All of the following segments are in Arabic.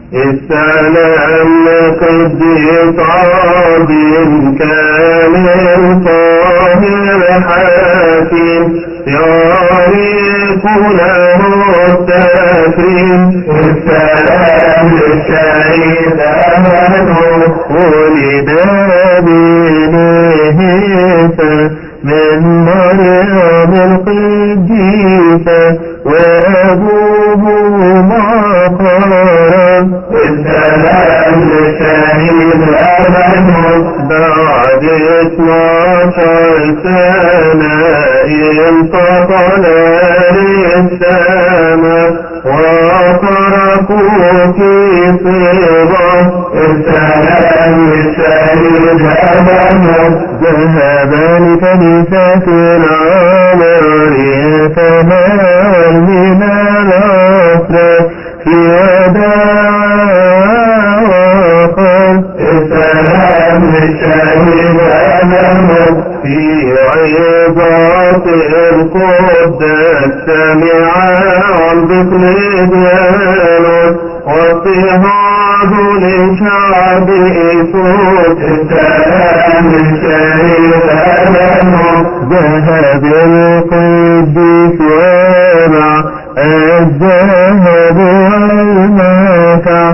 السلام لقديس عظيم كامل طاهر حكيم يعرف له التكريم. السلام للشهيد أمنه ولد بنهيفة من مريم القديسة وأبوه مقرم. السلام للشهيد أمنه بعد 12 سنة انتقل للسماء وتركوا في صبا. السلام للشهيد أمنه ذهب لكنيسة العمر يتنال من الأسرى في وداع وقال. السلام للشهيد أمنه في عظات القدس سمع عن بطن ديانوس واضطهاد لشعب إيسوس. السلام للشهيد أمنه ذهب القديس ومع الذهب والمتع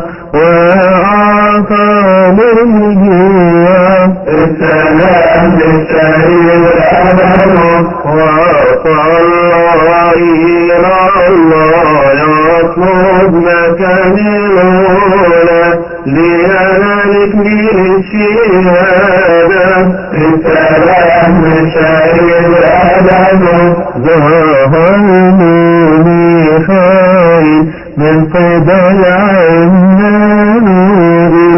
وأعطى للجياع. السلام للشهيد أمنه وأعطى الله إلى الله يطلب مكان الأولى لينالك من الشهادة. السلام للشهيد أمنه ظهر ميخائيل من قبل عمانوئيل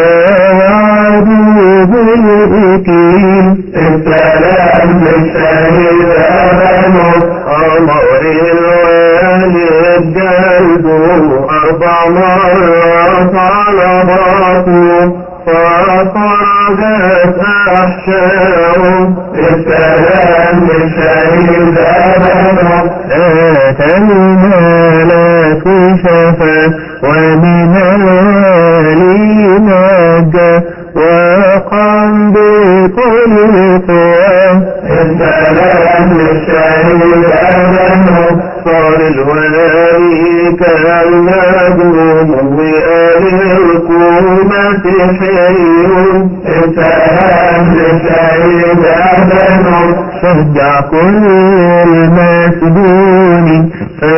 ووعدوا بالإكليل. السلام للشهيد أمنه أمر الوالد جلده 4 مرات على بطنه فخرجت أحشاؤه. السلام للشهيد أمنه آتى الملك شفا ومن الوالي نجا وقام بكل قوة. السلام للشهيد أمنه صار الوالي كالمجنون وآل القومة حيون. السلام للشهيد أمنه شجع كل المسجونين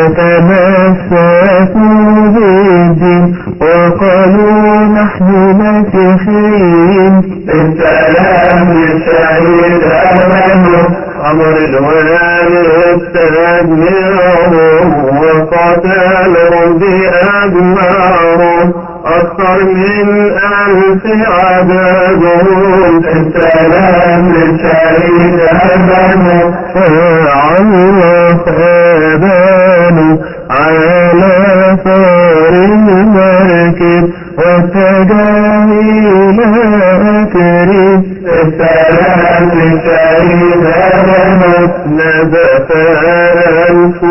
فتمسكوا بالدين وقالوا نحن مسيحيين. السلام للشهيد أمنه أمر الوالد تجميعهم وقتلهم بأجمعهم أكثر من 1000 عددهم. السلام للشهيد أمنه فعلق آبانه على ثار المركب واتجه إلى أكرم. السلام للشهيد أمنه نزف أنف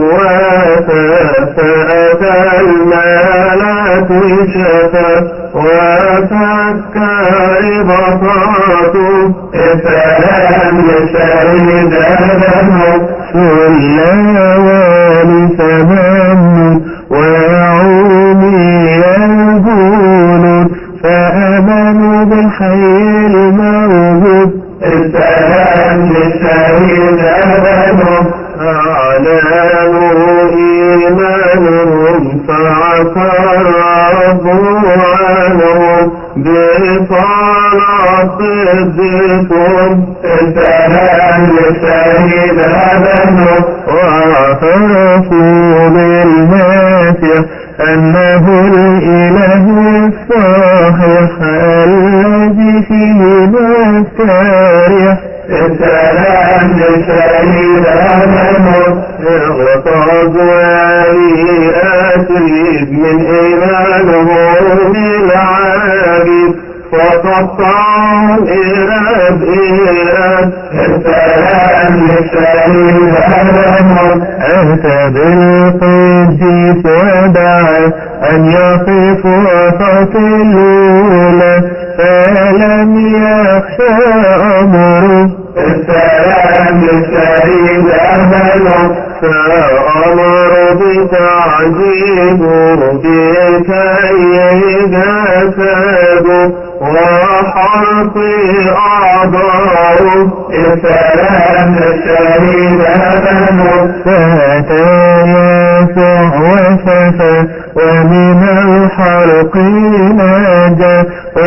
فأتى الملك شفا وفك رباطاته. السلام للشهيد أمنه والليالي ثمن ويعومي الجنود فآمنوا بالحي الموجود. السلام للشهيد أمنه أعلنوا إيمانهم فعفى الرب عنهم بصلاة صدقهم. السلام للشهيد أمنه واعترفوا بالمسيح أنه الإله الصحيح الذي فيه نستريح. السلام للشهيد أمنه اغتاظ أسرد من إيمانهم العاجز فقطعهم إراب السلام للشهيد أحمد أتى بالقديس ودعا أن يقف وسط الأولى فلم يخشى أمره السلام للشهيد أحمد فأمر بتعذيبه بكي جسده وحرق أعضاؤه السلام للشهيد أحمد فأتى يسوع وشفى ومن الحرق نجا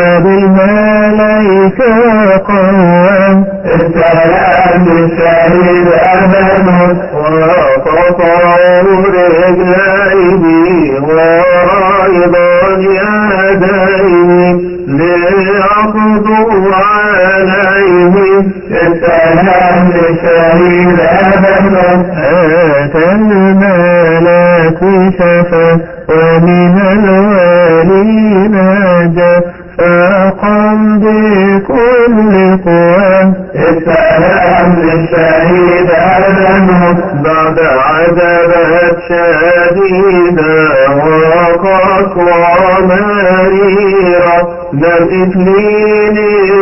وبالملائكة قوى السلام للشهيد أحمد وقطعوا رجليه وأيضا يديه ليقضوا عليه السلام للشهيد أحمد أتى الملاك شفى ومن الوالي نجا فقم بكل قوة السلام للشهيد أحمد بعد عذابات شديدة وقسوة مريرة للإثنين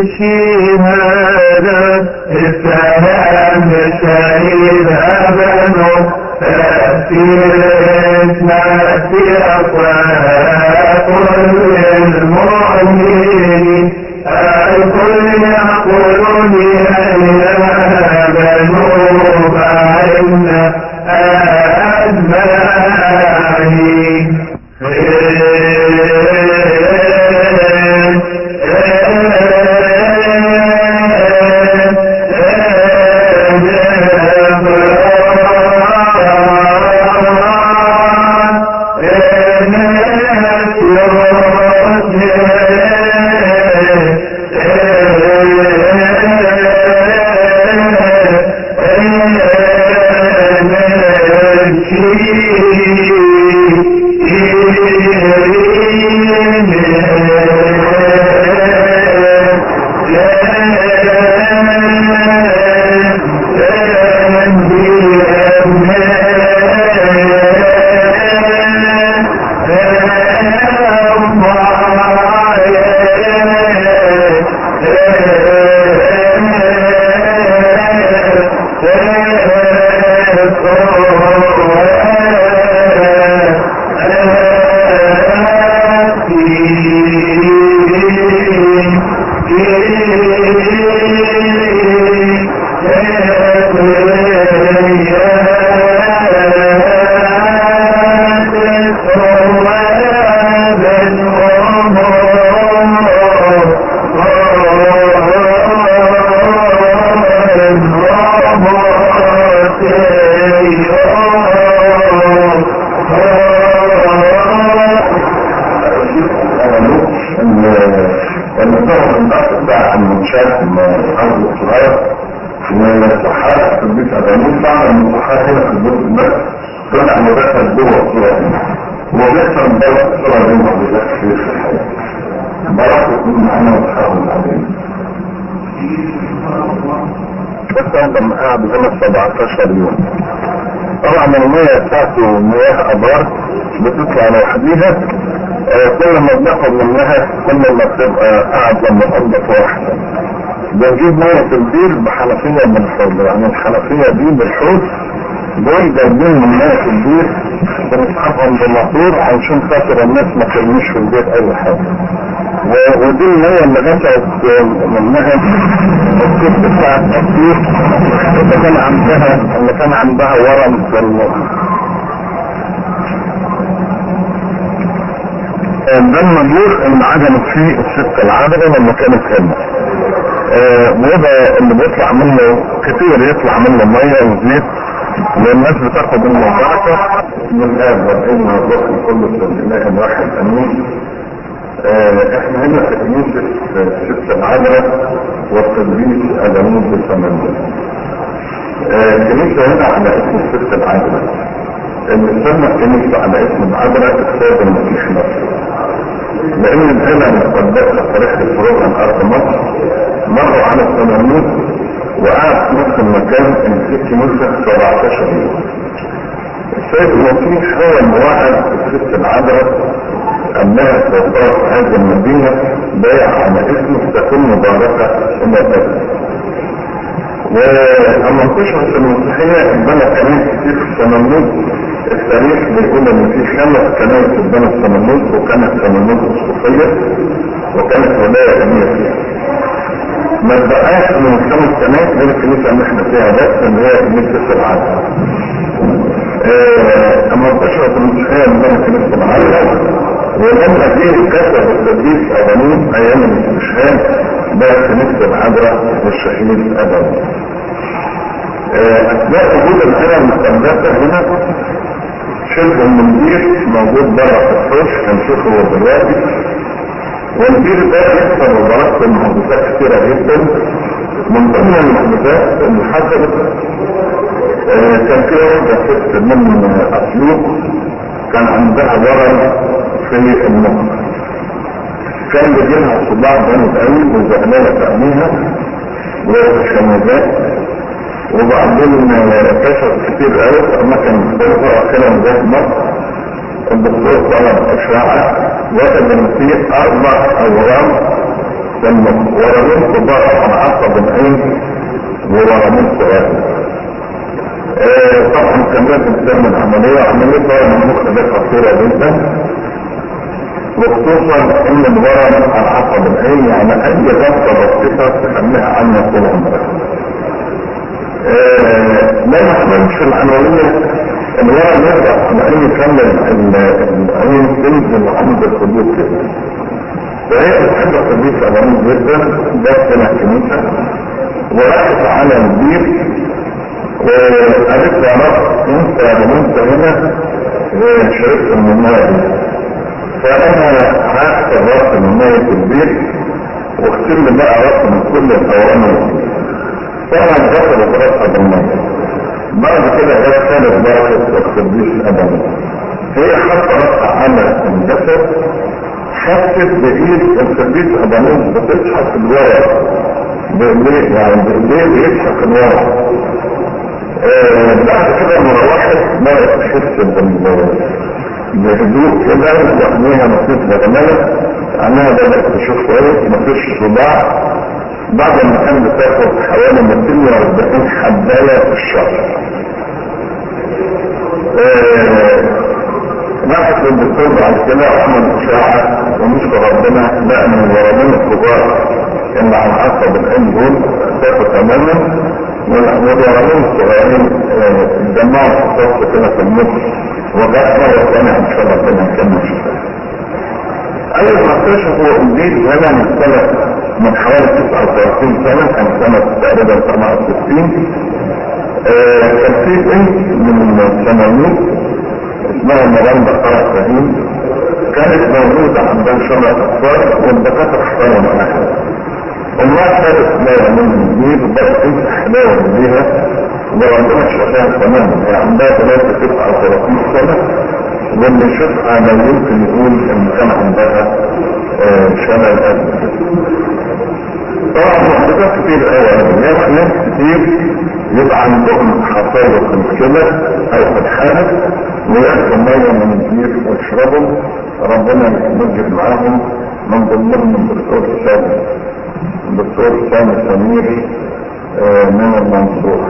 الشهادة السلام للشهيد أحمد تأثير اسمك أقوى كل المؤمنين الكل يقولني أيها بنو فعلنا أجمعين لما قعد هنا 17 يوم. طبعا المياه بتاعته مياه ابار بتطلع لوحديها، كل ما بناخد منها كل ما بتبقى اعظم وانضف واحده. بنجيب ميه البير بحنفيه من الحوض، يعني الحنفيه دي بالحوض دول جايبين من ميه البير بنسحبهم بالموتور علشان خاطر الناس ما ترميش في البيت اي حاجه. ودي المية اللي غسلت منها الكيس بتاع التطبيق اللي كان عندها ورم في المخ. ده المجور اللي عجنت فيه الست العادلة لما كانت هنا. وده اللي بيطلع منه كتير، يطلع منه مية وزيت، والناس بتاخد المباركة من هذا العلم والروح كله في الإله واحد أمين. احنا هنا في كنيسة ست العذراء والتدريس الأمين بالثمانية. الكنيسة هنا على اسم ست العذراء، اللي سمى الكنيسة على اسم العذراء السيد المسيح نفسه، لأن العيلة المقدسة في رحلة فروع الأرض مصر مروا على الثمانين وقعد في نفس المكان اللي فيه كنيسة 17 يوم. السيد المسيح هو الموعد الست العذراء انها تطاف هذه المدينة بايع على اسمه تكون مباركة الى الابد. واما انتشرت المسيحية اتبنى كنائس كتير في السمنود. التاريخ بيقول ان في 5 كنائس اتبنى في السمنود، وكانت سمنود اسقفية وكانت ولاية امير فيها. ما تبقاش من 5 كنائس غير الكنيسة اللي احنا فيها بس اللي هي كنيسة العذراء. اما انتشرت المسيحية اتبنى كنيسة العذراء، ولما جه كتب القديس ابانوس ايام الاستشهاد بقى كنيسة العذراء والشهيد ابانوس. اثناء وجود الآلة المقدسة هنا شبه المنديل موجود بره في الحوش هنشوفه دلوقتي. والمنديل ده يحصل وضربت المحدثات كتيرة جدا. من ضمن المحدثات اللي حصلت كان في واحدة ست من اسيوط كان عندها ورم في المخ، كان بيجيلها صداع جامد قوي وزغلله في عينيها وشمازات، وبعدين كشف كتير قوي في اماكن مختلفه وكلام زي مصر. الدكتور طلب اشعه وجد ان في 4 اورام في المخ، ورمين كبار عن عصب العين ورمين صغيره. طبعا كان لازم تعمل عمليه ورم المخ ده خطيره جدا، وخصوصا ان الورم على عصب العين يعني اي غلطه بسيطه تخليها عنها طول عمرها. ما نحملش العمليه الورم يرجع على العين يكمل العين تنزل عند الخدود كده. فهي بتحب القديس ابانوس جدا، جت هنا الكنيسه وراحت على البيت وقالت له يا رب انت هنا شربت من الماء، فانا عاكس الرأس من مية البيت واغسل لي بقى رأس من كل الاورام، فانا غسلت رأسها بالمية. بعد كده جت ثالث بركة القديس ابانوس، هي حط رأسها على الجسد، حست بايد القديس ابانوس بتسحق الورق بايديه، يعني بايديه بيسحق الورق. بعد كده مروحت بدأت تحس بهدوء كده وعينيها مفيش غمالة، عينيها بدأت تشوف كويس مفيش صداع. بعد ما كان بتاخد حوالي 240 حباية في الشهر. راحت للدكتور بعد كده وعمل اشاعة ونشكر ربنا لقى من الورمين الكبار اللي على عصب العين دول اختفوا تماما، والورمين الصغيرين اتجمعوا في الصف كده في المخ وجاء مرة ثانية ان شاء الله ربنا يكمل شفاء. اول ما اكتشفوا الجيل هنا من حوالي 39 سنة، كان سنة تقريبا 68. كان في بنت من الثمانين اسمها مرام بقرة فهيم، كانت موجودة عندها شبه اطفال والدكاترة اختاروا معاها. وما كانت حلاوة من الجديد وبدأت تمسح حلاوة بيها وربنا شفاها تماما. هي عندها 39 سنة، واللي يشوفها لا يمكن يقول ان كان عندها شلل قلب. طبعا محدثات كتير قوي، ناس كتير يبقى عندهم حصاوة في الكلى او في الحالة ويأخذوا مية من البير ويشربوا، ربنا يمجد معاهم. من ضمنهم الدكتور سامي سمير من المنصورة.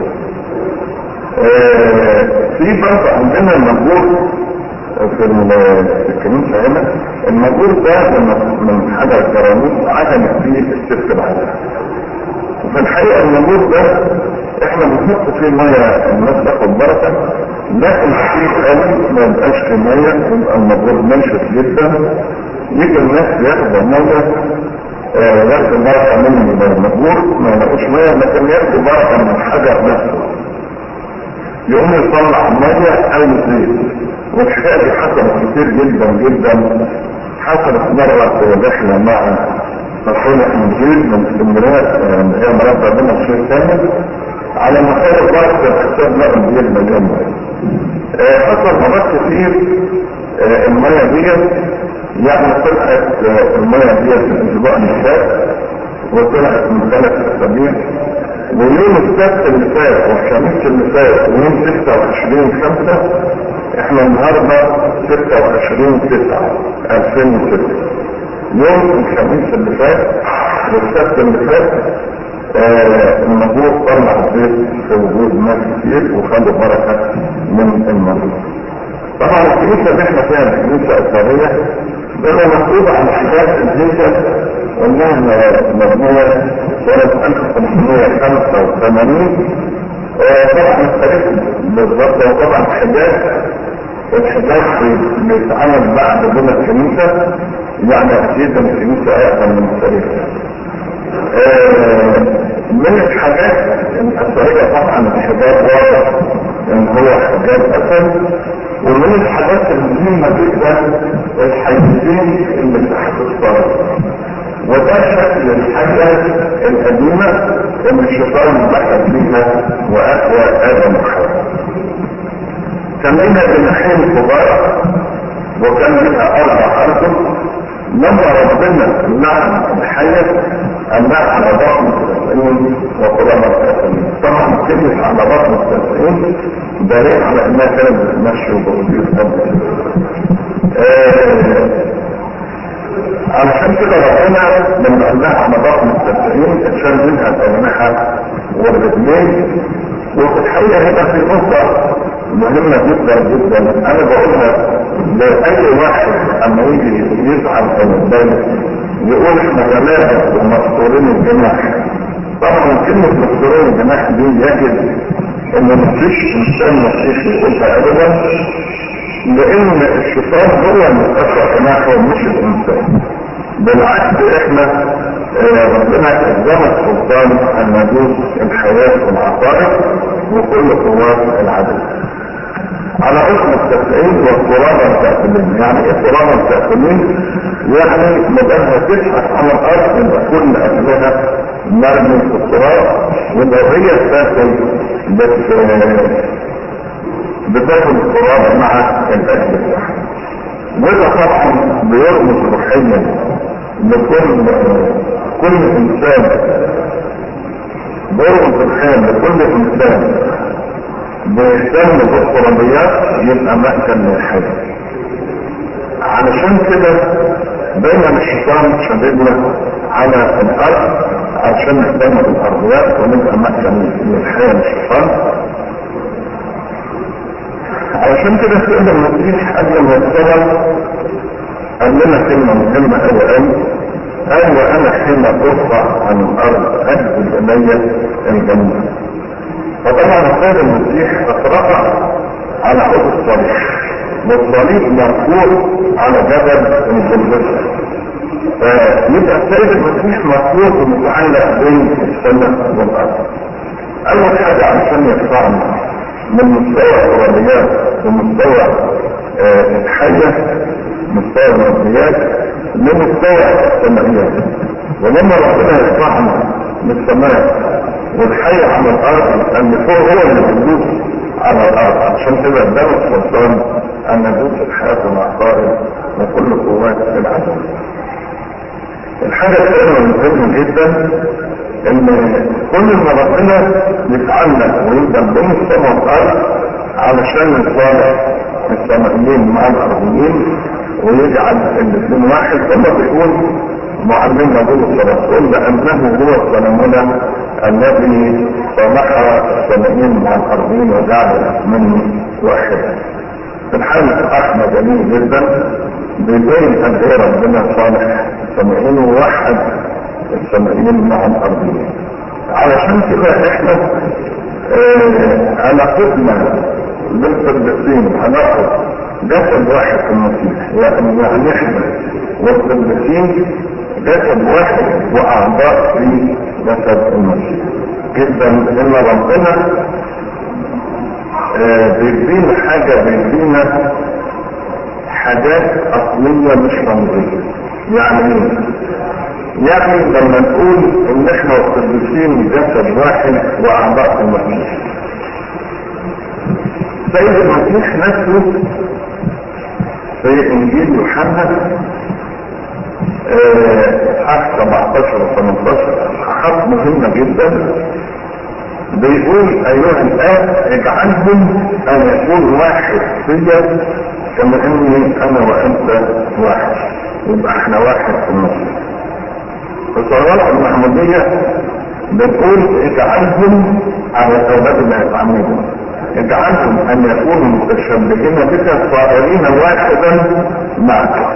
في برضه عندنا المجهول في الكنيسة هنا، المجهول ده من حجر جرانيت عدم فيه السفك العادة. وفي الحقيقة المجهول ده احنا بنحط فيه مية الناس تاخد بركة، لكن فيه قوي ما يبقاش فيه مية يبقى المجهول ناشف جدا، يجي الناس ياخدوا مية ياخدوا بركة من المجهول ما يلاقوش مية، لكن ياخدوا بركة من الحجر نفسه يقوم يطلع مية او زيت. والحكاية دي حصلت كتير جدا جدا. حصلت مرة في رحلة مع مصونة انجيل من اسكندرية، هي مرات ربنا الشيء ثاني على مصادر بركة الحساب لا انجيل مليون مية. حصل مرات كتير المية دي يعني طلعت المية دي في الاسبوع اللي فات وطلعت من 3 اسابيع، ويوم السبت اللي فات والخميس اللي فات ويوم 26/5 احنا النهارده 26/9/2006. يوم الخميس اللي فات والسبت اللي فات النبوة طلع البيت في وجود ناس كتير وخدوا بركة من المريض. طبعا الكنيسة اللي احنا فيها الكنيسة الثانية ده مكتوب عن حاجات الهيكل انها مبنية سنة 1585. طبعا التاريخ بالظبط وطبعا الحجاج بيتعامل بعد بنى الكنيسة، يعني اكيد الكنيسة اقدم من التاريخ. من الحاجات الأثرية طبعا الحجاج واضح ان هو حجاج أسد، ومن الحاجات المهمة جدا الحيزين اللي تحت الصلاة، وده شكل الحاجة القديمة اللي الشيطان دخل فيها وأقوى آدم وحواء. كان لها جناحين كبار وكان لها 4 أرجل. لما ربنا لعن الحية أنها على بطن التسعين وقرابة التسعين. طبعا كلمة على بطن التسعين دليل على أنها كانت بتمشي وبتطير قبل. علشان كده ربنا لما قالها على بطن التسعين اتشال منها الأجنحة والرجلين. وفي الحقيقة هنا في نقطة مهمة جدا جدا انا بقولها لأي واحد اما يجي يزعل او يتضايق يقول احنا غلابة ومستورين الجناح. طبعا كلمة مستورين الجناح دي يجب ان مفيش انسان مسيحي يقولها ابدا، لان الشيطان هو المتأثر جناحه مش الانسان. بالعكس احنا ربنا ادانا السلطان ان ندوس الحياة والعقائد وكل قوات العدل. على اسم التسعين والقرابة التأكلين. يعني ايه قرابة التأكلين؟ يعني مدامها تشحت على الارض يبقى كل اكلها مرمي في التراب، ولو هي بتاكل بتاكل القرابة مع الاكل بتاعها. وده طبعا بيرمز روحيا لكل انسان، بيرمز روحيا لكل انسان بيهتم بالقربيات يبقى مأكل من الحياة. علشان كده دايما الشيطان شددنا على الارض عشان نهتم بالقربيات ونبقى مأكل من الحياة للشيطان. علشان كده سيدنا المسيح قبل ما يتكلم قال لنا كلمة مهمة قوي قال وأنا حين أرفع عن الأرض أجد إلي الجنة. فطبعا السيد المسيح اترفع على عود الصليب، والصليب مرفوع على جبل الجلجثة. فيبقى السيد المسيح مرفوع ومتعلق بين السماء والأرض. أول حاجة عشان يرفعنا من مستوى القربيات ومستوى الحية، مستوى الربيات لمستوى السماويات. ولما ربنا يرفعنا للسماء والحية على الارض ان فوق هو اللي يدوس على الارض، عشان كده قدام السلطان ان ندوس الحياة والعقائد وكل قوات العدل. الحاجة الثانية المهمة جدا ان كل ما ربنا يتعلق ويفضل بين السماء والارض علشان يصالح السمائيين مع الارضيين ويجعل الاثنين واحد، كما بيقول معلمنا بولس الرسول لانه هو سلامنا الذي صالح السمائيين مع الارضيين وجعل من واحد. في الحال احنا جميل جدا بيبين قد ايه ربنا صالح السمائيين ووحد السمائيين مع الارضيين. علشان كده احنا علاقتنا بالقديسين علاقه جسد واحد في المسيح، يعني احنا والقديسين جسد واحد واعضاء في جسد المسيح جدا. ان ربنا بيدينا حاجه، بيدينا حاجات اصليه مش رمزيه. يعني لما نقول ان احنا والقديسين جسد واحد واعضاء في المسيح، سيد المسيح نفسه في انجيل يوحنا اصحاح 17 و 18 اصحاحات مهمه جدا بيقول ايها الاب اجعلهم ان يكون واحد فيا كما اني انا وانت واحد، يبقى احنا واحد في النص. الصلوات المحمودية بتقول اجعلهم على اولاد الله يتعمدون، اجعلهم ان يكونوا متشبهين بك صائرين واحدا معك.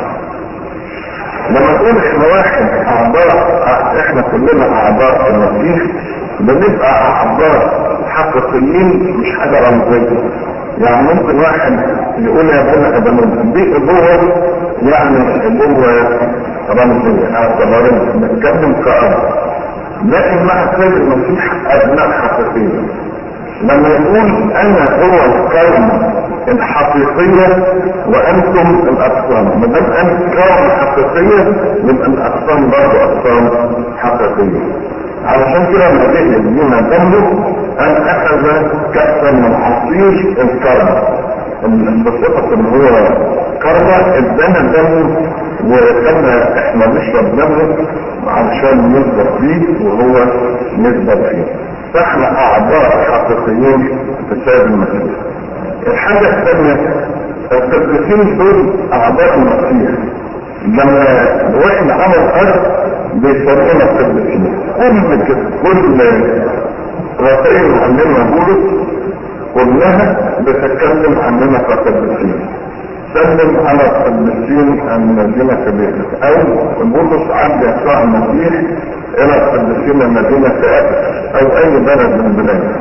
لما تقول احنا واحد اعضاء، احنا كلنا اعضاء في المسيح، بنبقى اعضاء حقيقيين مش حاجة رمزية. يعني ممكن واحد يقول يا ابونا ادم دي ابوة، يعني ابوة رمزية اعتبارية، نتكلم كأب. لكن مع السيد المسيح ابناء حقيقية. لما يقول انا هو الكون الحقيقية وانتم الاقسام، ما دام انت كون حقيقية يبقى الاقسام برضه اقسام حقيقية. علشان كده لما جه يدينا دمه ان اخذ كأسا من عصير الكرم بصفة ان هو كرمة، ادانا دمه وكنا احنا نشرب دمه علشان نثبت فيه وهو نثبت فيه. فاحنا اعضاء حقيقيين في السيد المسيح. الحاجة الثانية التدريسين دول اعضاء المسيح. لما واحد عمل ارض بيسمونا التدريسين. كل رسائل معلمة بولس كلها بتتكلم عننا كتدريسين. سلم على القديسين الذين في بيتك، او بولس عبد يسوع المسيح الى القديسين الذين في افسس او اي بلد من بلاد.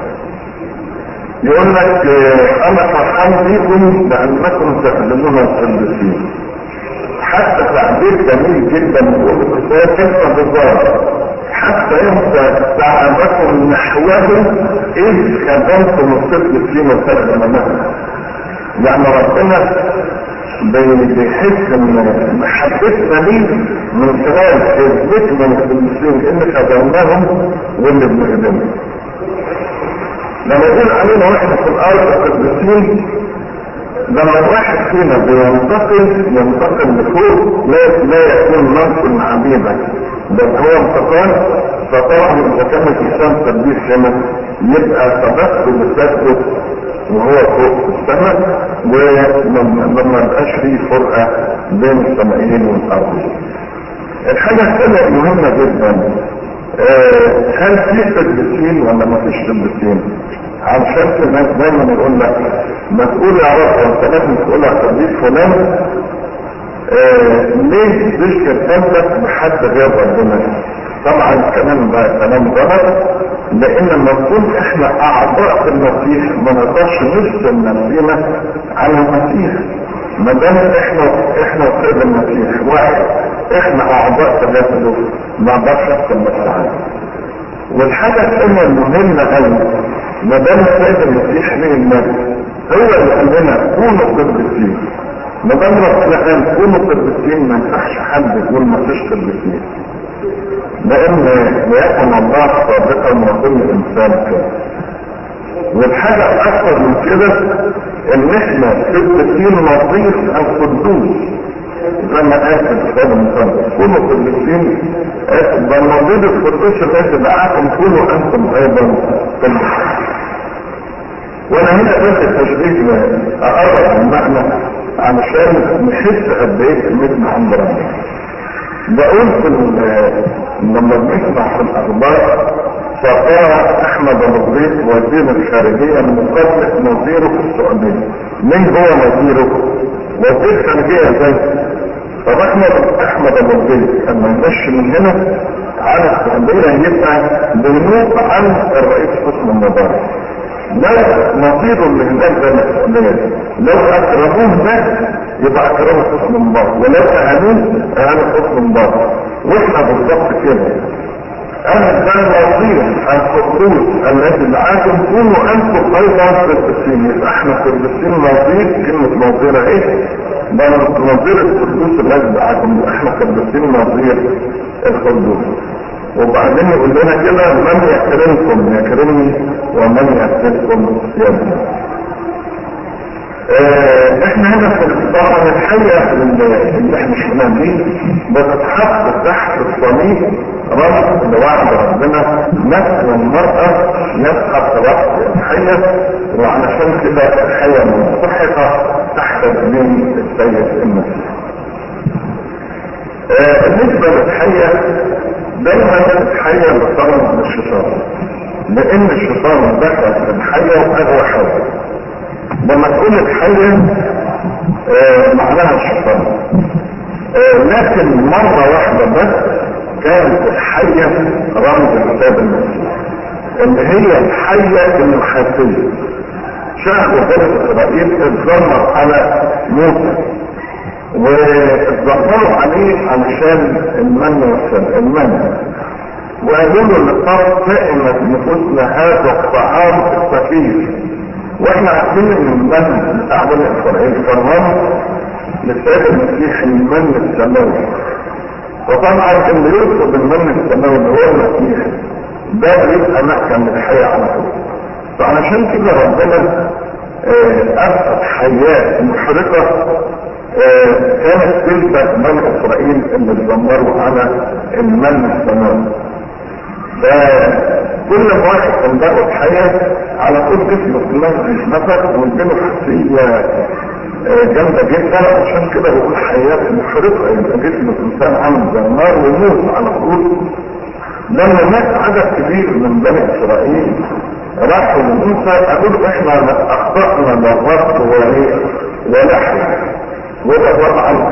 يقول لك انا فرحان بيكم لانكم تخدمون القديسين. حتى تعبير جميل جدا بيقول الكتاب كيف بالظاهر حتى انت تعبكم نحوه اذ خدمتم القديسين وتخدمونهم. يعني ربنا بيحس ان محبتنا ليه من خلال اثبتنا للقديسين ان خدمناهم واللي بنخدمهم. لما يقول علينا واحنا في الارض القديسين، لما الواحد فينا ينتقل لفوق لا يكون منصب عبيدا، بل هو انتقال. فطبعا اذا كان الانسان قديس هنا يبقى سبقته بالتثبت وهو فوق في السماء، ولما يبقاش فيه فرقه بين السمائيين والارضيين. الحاجه الثانيه المهمه جدا، هل في قديسين ولا ما فيش قديسين؟ علشان الناس دايما يقول لك ما تقول يا رب انت لازم تقول يا قديس فلان، ليه تشكر قلبك بحد غير ربنا؟ طبعا الكلام ده كلام غلط، لان المفروض احنا اعضاء في المسيح ما نقدرش نفصل نفسنا عن المسيح. ما دام احنا وسيد المسيح واحد، احنا اعضاء في جسده ما نقدرش نفصل نفسنا عنه. والحاجه الثانيه المهمه قوي، ما دام السيد المسيح ليه المجد هو اللي قال لنا كونوا قديسين. ما دام ربنا قال كونوا قديسين ما ينفعش حد يقول ما فيش قديسين، لان يكون الله صادقا وكل انسان كده. والحاجه الاكثر من كده ان احنا قديسين نظيف القدوس زي ما قال في الكتاب المقدس كونوا قديسين بل نظيف القدوس الذي دعاكم كونوا انتم ايضا قديسين. وانا هنا بس التشبيه اقرب المعنى علشان نحس قد ايه كلمتنا عند ربنا. بقول لما بنسمع في الاخبار فقال احمد ابو زيد وزير الخارجيه مقابله نظيره في السعوديه. مين هو نظيره؟ وزير الخارجيه ازاي؟ طب احمد ابو زيد لما نمشي من هنا على السعوديه يبقى بنوق عن الرئيس حسني مبارك. لو نظيره اللي هناك ده السعوديه لو اكرموه ده يبقى اكرمه حسني مبارك، ولو اهانوه اهانوا حسني مبارك. واحنا بالظبط كده انا ده نظير القدوس الذي دعاكم كونوا انتم ايضا قديسين. يبقى احنا قديسين نظير، كلمه نظيره ايه؟ ده نظير القدوس الذي دعاكم، احنا قديسين نظير القدوس. وبعدين يقول لنا كده من يكرمكم يكرمني ومن يكرمكم يكرمني. احنا هنا في طبعا الحقيقه اللي احنا شفناها دي بتتحط تحت الصليب رمز لوعد ربنا نسل المرأة يسحق رأس الحية، وعلشان كده الحية منسحقة تحت رجلين السيد المسيح. بالنسبة للحية دايما الحية بترمز للشيطان، لان الشيطان دخل في الحية واغوى حية. لما تقول الحية معناها الشيطان، لكن مرة واحدة بس كانت الحية رمز للسيد المسيح، اللي هي الحية النحاسية. شعب بني اسرائيل اتذمر على موسى واتذمروا عليه علشان المن وقالوا له لقد سئمت نفوسنا هذا الطعام السفير. واحنا عارفين ان المن بتاع بني اسرائيل كان رمز للسيد المسيح، المن السماوي. وطبعا اللي يطلب المن السماوي اللي هو المسيح ده بيبقى محكم للحياة على طول. فعلشان كده ربنا أرسل حياة محرقة كانت تلبس بني إسرائيل اللي اتذمروا على المن السماوي. فكل واحد كان باخد حياة على طول جسمه كلها نفس واديله حساسية جامدة جدا. عشان كده بقول حياة محرقة، يبقى جسم الإنسان عامل زي النار ويموت على طول. لما مات عدد كبير من بني إسرائيل راحوا لموسى قالوا احنا اخطأنا للرب ولحم. وده طبعا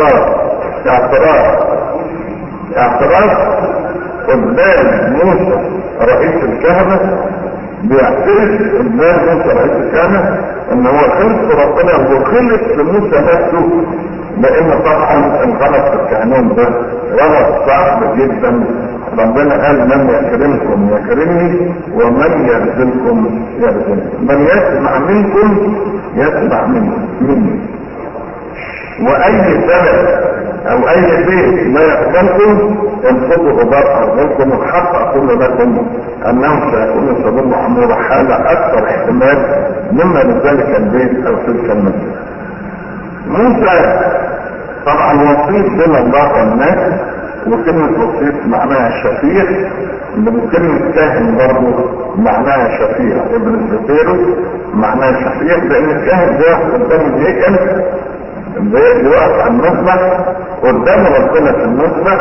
اعتراض قدام موسى رئيس الكهنة، بيعترف قدام موسى رئيس الكهنة ان هو خلص ربنا وخلص لموسى نفسه، لان طبعا الغلط في الكهنون ده غلط صعب جدا. ربنا قال من يكرمكم يكرمني ومن يرزلكم يرزلني، من يسمع منكم يسمع مني. واي بلد او اي بيت لا يقبلكم انفضوا غبار ارضكم، وحتى اقول لكم انه سيكون سبب عمور حالة اكثر احتمال مما لذلك البيت او تلك المسجد. موسى طبعا وصيف بين الله والناس، وكلمة وصيف معناها شفيع، وكلمة كاهن برضه معناها شفيع. ابن الزبيرو معناها شفيع، لان الكاهن ده قدام الهيكل بيقف على المسبح قدام ربنا في المسبح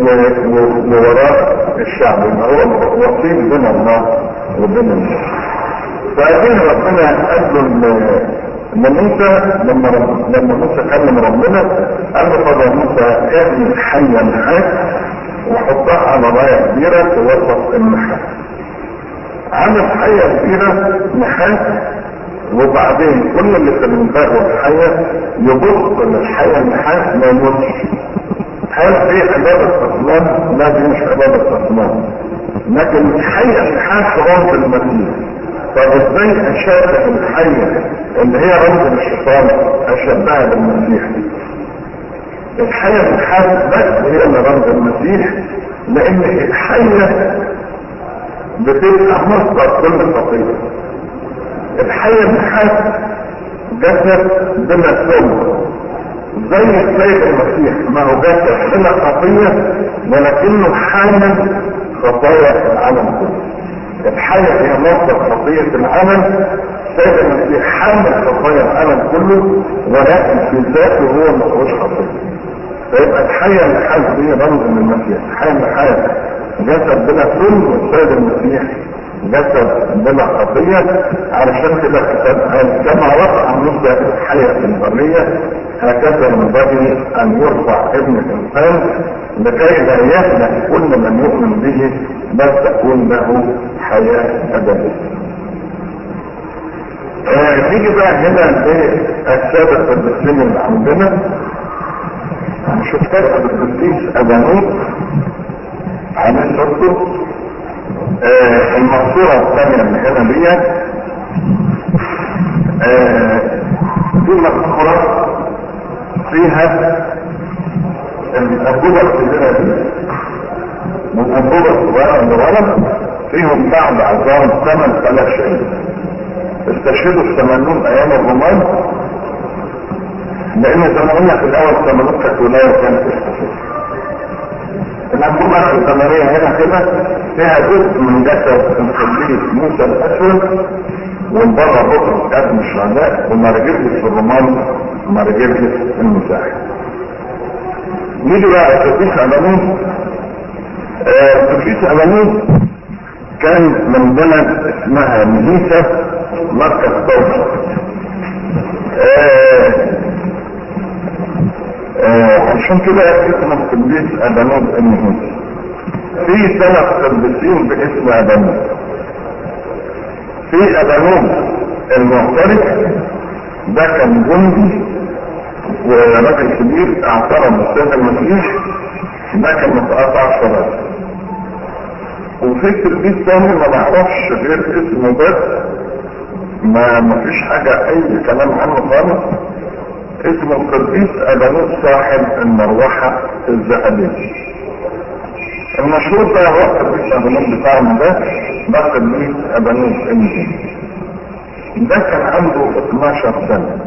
ووراء الشعب، ان هو وصيف بين الله وبين الناس. فأكيد ربنا قال لموسى لما موسى كلم ربنا قال له طب يا موسى اعمل حية نحاس وحطها على راية كبيرة في وسط النحاس. عمل حية كبيرة نحاس، وبعدين كل اللي في المنطقة الحية يبص للحية النحاس ما يموتش. هل دي عبادة أصنام؟ لا، دي مش عبادة أصنام، لكن الحية النحاس رمز المسيح. طب ازاي اشبه الحية اللي هي رمز الشيطان اشبهها بالمسيح؟ الحية النحاس بس هي اللي رمز المسيح، لان الحية بتبقى مصدر كل خطية. الحية النحاس جسد بلا سم زي السيد المسيح، ما هو جسد بلا خطية ولكنه حامل خطايا العالم كله. الحية هي مصدر خطية العالم، سيد المسيح حامل خطايا العالم كله، ولكن في ذاته هو مخرج خطية. فيبقى الحية النحاس هي رمز للمسيح. الحية النحاس جسد بلا سم، والسيد المسيح جسد بلا خطية. علشان كده الكتاب قال كما رفع موسى الحية في البرية هكذا ينبغي ان يرفع ابن الانسان لكي لا يهلك كل من يؤمن به بل تكون له حياة ابدية. نيجي بقى هنا للسادة القديسين اللي عندنا. هنشوف سادة القديس ابانوت عليه الصلاة. المقصورة الثانية اللي هنا دي دي مقصورة فيها الأنبوبة الكبيرة دي والأنبوبة الصغيرة اللي ورا فيهم بعض عظام 8000 شهيد استشهدوا الثمانون أيام الرومان، لأن زي ما قلنا في الأول الثمانون كانت ولاية كانت استشهد. الأنبوبة الثمانية هنا كده فيها جزء من جسد القديس موسى الأسود، والبره بطرس ابن الشهداء، ومرجلس الرومان مرجلس المساحي. نيجي بقى القديس أبانوب. القديس أبانوب كان من بلد اسمها مهيسة مركز طوس. عشان كده اسم القديس أبانوب المهيسة. في 3 قديسين باسم أبانوب. في أبانوب المعترف، ده كان جندي وراجل كبير اعترف بالسيد المسيح، ده كان متقاطع صلاة. وفي قديس تاني ما نعرفش غير اسمه بس، ما فيش حاجة اي كلام عنه خالص، اسمه القديس أبانوب صاحب المروحة الذهبية. المشهور ده هو القديس أبانوب بتاعنا ده قديس أبانوب المهيسة. ده كان عنده 12 سنة.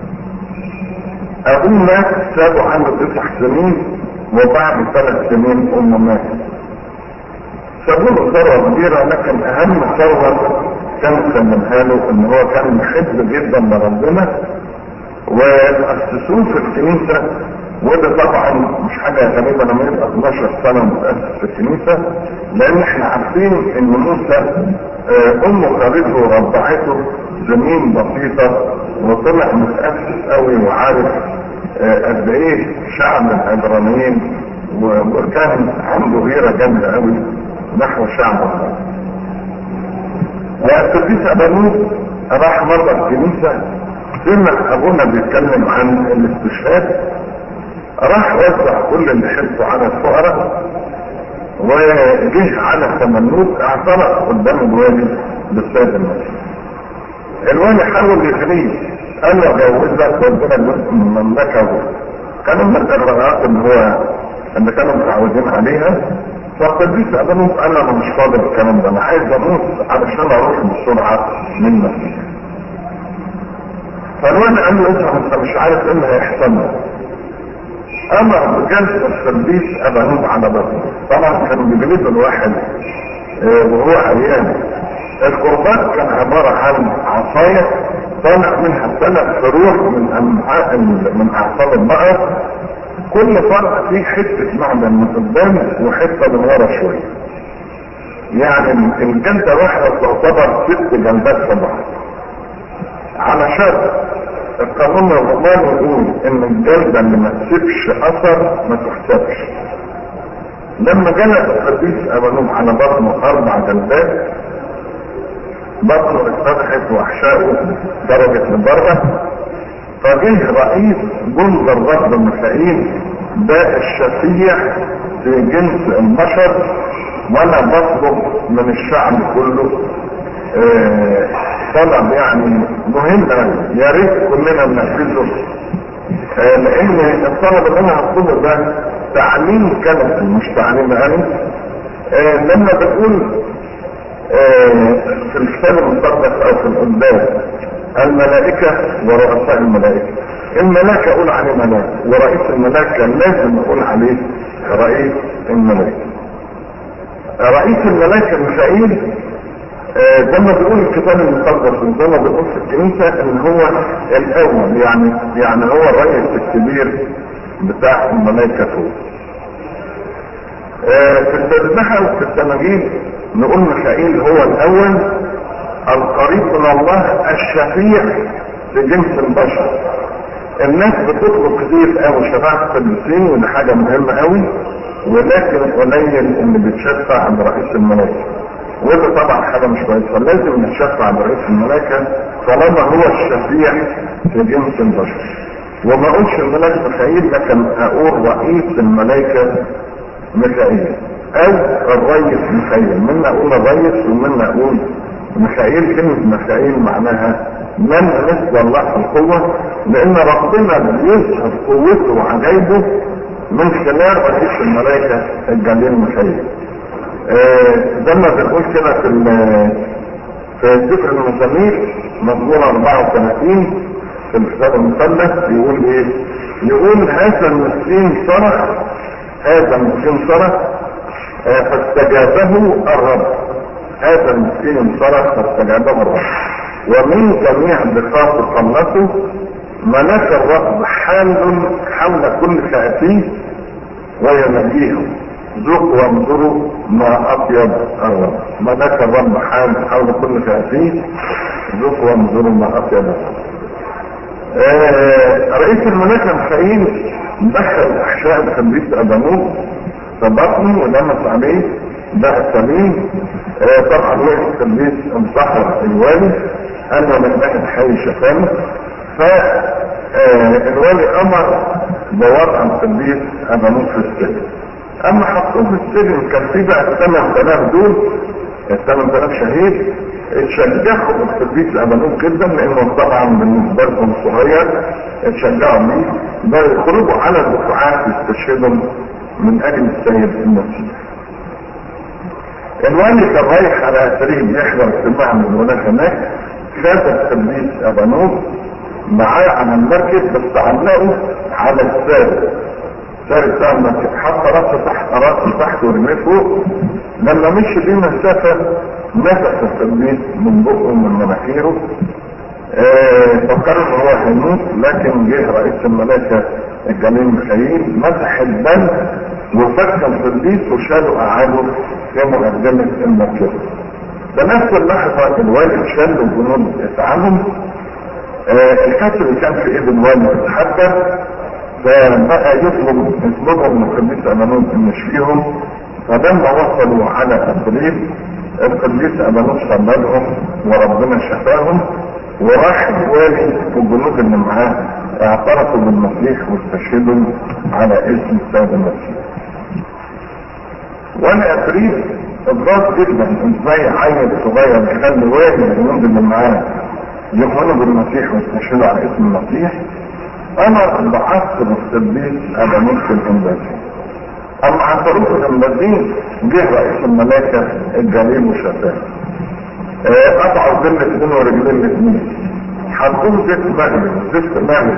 أبوه مات سابه عنده 9 سنين، وبعد 3 سنين أمه ماتت. سابوا له ثروة كبيرة، لكن أهم ثروة كان سمنها له إن هو كان محب جدا لربنا، وأسسوه في الكنيسة. وده طبعا مش حاجة غريبة لما يبقى 12 سنة متأسس في الكنيسة، لأن احنا عارفين إن موسى أمه خالته ورضعته سنين بسيطة، وطلع متأسس قوي وعارف قد ايه شعب العبرانيين، وكان عنده غيرة جامدة قوي نحو شعب الله. والقديس أبانوب راح مرة الكنيسة، سمع أبونا بيتكلم عن الاستشهاد، راح وزع كل اللي حبه على الفقراء، وجه على تمنوت اعترف قدام الوالي بالسيد المسيح. الوالي حاول يغريه، قال له جوزك وادينا جزء من المملكه، كانوا من الرغبات اللي كانوا متعودين عليها. فالقديس أبانوب قال انا مش فاضي بالكلام ده، انا عايز اموت علشان اروح بسرعه من المسيح. فالوالي قال له انت مش عارف ايه اللي هيحصل لك. امر بجلسة القديس أبانوب على بطنه. طبعا كان بيجلد الواحد وهو عيان. القربان كان عبارة عن عصاية طالع منها 3 فروع من اعصاب البقر، كل فرع فيه حتة معدن من قدام وحتة من ورا شوية، يعني الجلدة واحدة تعتبر 6 جلدات في بعض. على شرط القانون الروماني يقول ان الجلدة اللي ما تسيبش اثر ما تحسبش. لما جلد القديس أبانوب على بطنه 4 جلدات، بطنه اتفتحت واحشائه درجت لبره. فجه رئيس جند الرب ميخائيل، ده الشفيع في جنس البشر، وانا بطلب من الشعب كله طلب يعني مهم يا ريت كلنا ننفذه، لان الطلب اللي انا هطلبه ده تعليم كنسي مش تعليم علمي. لما بتقول في الكتاب المقدس او في القداس الملائكة ورؤساء الملائكة، الملائكة اقول عليه ملاك، ورئيس الملائكة لازم اقول عليه رئيس الملائكة. رئيس الملائكة ميخائيل زي ما بيقول الكتاب المقدس وزي ما بيقول في الكنيسة ان هو الاول، يعني هو الرئيس الكبير بتاع الملائكة فوق. في التسبيحة وفي التماجيد نقول ميخائيل هو الاول القريب من الله الشفيع في جنس البشر. الناس بتطلب كتير قوي شفاعة القديسين، ودي حاجة مهمة قوي، ولكن قليل اللي بيتشفع عند رئيس الملائكة، وده طبعا حاجة مش كويسة. لازم نتشفع عند رئيس الملائكة طالما هو الشفيع في جنس البشر. وما اقولش الملاك ميخائيل، لكن اقول رئيس الملائكة ميخائيل او الرئيس ميخائيل. منا اقول الرئيس ومنا اقول ميخائيل. كلمة ميخائيل معناها من مثل الله في القوة، لان ربنا بيظهر قوته وعجائبه من خلال رئيس الملائكة الجليل ميخائيل. زي ما بنقول كده في سفر المزامير مزمور 34 في الكتاب المقدس يقول ايه؟ يقول هذا المسكين صرخ، هذا المسكين صرخ فاستجابه الرب. هذا المسكين صرخ فاستجابه الرب، ومن جميع ضفاف قمته ملك الرب حول كل فئته وينجيهم. ذوقوا وانظروا ما اطيب الرب. ملك الرب حول كل فئته، ذوقوا وانظروا ما اطيب الرب. رئيس الملائكة ميخائيل دخل احشاء القديس ابانوب في بطنه ولمس عليه بقى سليم. طبعا وقت القديس انتحر الوالي، قال له من واحد حي شفانه، فالوالي امر بوضع القديس ابانوب في السجن. اما حطوه في السجن كان في بقى 8000 دول، 8000 شهيد اتشجعوا بالقديس ابانوب جدا، لانه طبعا بالنسبه لهم صغير، اتشجعوا بيه بقى يخرجوا على الدفعات يستشهدوا من اجل السيد المسيح. الوالي كان رايح على سرير يحضر اجتماع من الولاة هناك، خد القديس ابانوب معاه على المركب، بس علقه على الساري بتاع المركب، حط راسه تحت ورميه فوق. لما مشي بيه مسافه نفخ القديس من بقه ومن مناخيره، فكر ان هو هيموت، لكن جه رئيس الملائكه الجليل ميخائيل مسح الدم وفك القديس وشاله قعده في مقدمه المركبه. بنفس اللحظه الوالي شال الجنود اتعلم، الكتف اللي كان في ايد الوالي اتحدث، فبقى يطلبهم من القديس ابانوب ان يشفيهم. فلما وصلوا على الطريق القديس ابانوب صلى لهم وربنا شفاهم، وراح الوالي والجنود اللي معاه اعترفوا بالمسيح واستشهدوا على اسم السيد المسيح. وانا ادريس اتغاظ جدا ازاي عيل صغير يخلي والي الجنود اللي معاه يؤمنوا بالمسيح واستشهدوا على اسم المسيح. امر بعثر القديس ابانوب في الانبازين. اما عن طريق الانبازين جه رئيس الملائكه الجليل وشفاه، قطعوا ذل الاثنين ورجلين الاثنين، حطوه زيت مغلي،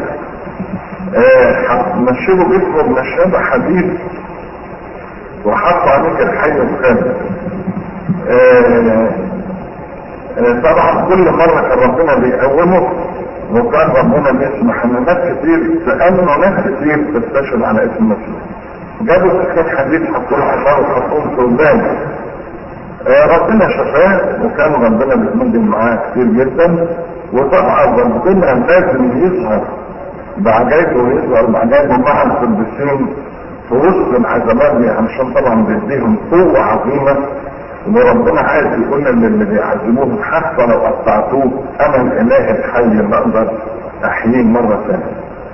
مشيوا جسمه بنشابه حديد وحطوا عليك الحي الخامس. طبعا كل مرة كان ربنا بيقومه، وكان ربنا بيسمح ان ناس كتير لانه ناس كتير تستشهد على اسم المسيح. جابوا سكين حديد حطوه حصار وحطوه في ودانه. ربنا شفاه، وكان ربنا بيتمجد معاه كتير جدا. وطبعا ربنا لازم يظهر بعجائبه ويظهر بعجائبه مع القديسين في وسط العزمات دي، علشان طبعا بيديهم قوة عظيمة. وربنا عايز يقول للي بيعزموه حتى لو قطعتوه انا الاله الحي اللي اقدر احييه مرة ثانية.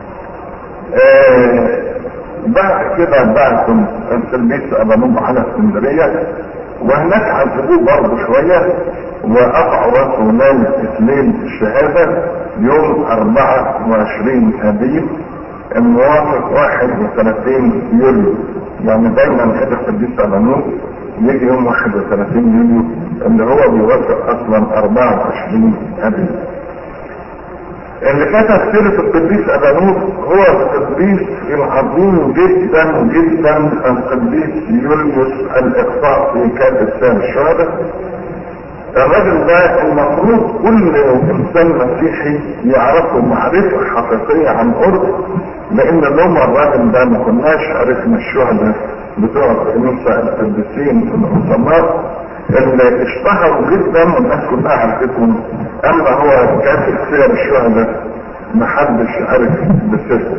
بعد كده بعثوا القديس ابانوب على اسكندرية، وهناك عذبوه برضه شوية وقطعوا راسه ونام اثنين الشهادة يوم 24 ابيب الموافق 31 يوليو. يعني دايما كده القديس ابانوب يجي يوم 31 يوليو اللي هو بيوافق اصلا 24 ابيب. اللي كتب سيرة القديس ابانوب هو القديس العظيم جدا جدا القديس يوليوس الاقصاء، كاتب سير الشهداء. الراجل ده المفروض كل انسان مسيحي يعرفه معرفة حقيقية عن قرب، لان لما الراجل ده ما كناش عرفنا الشهداء بتوع الكنيسة القديسين العظماء اللي اشتهروا جدا والناس كلها عرفتهم. اما هو كاتب سير الشهداء محدش عرف بسيرته.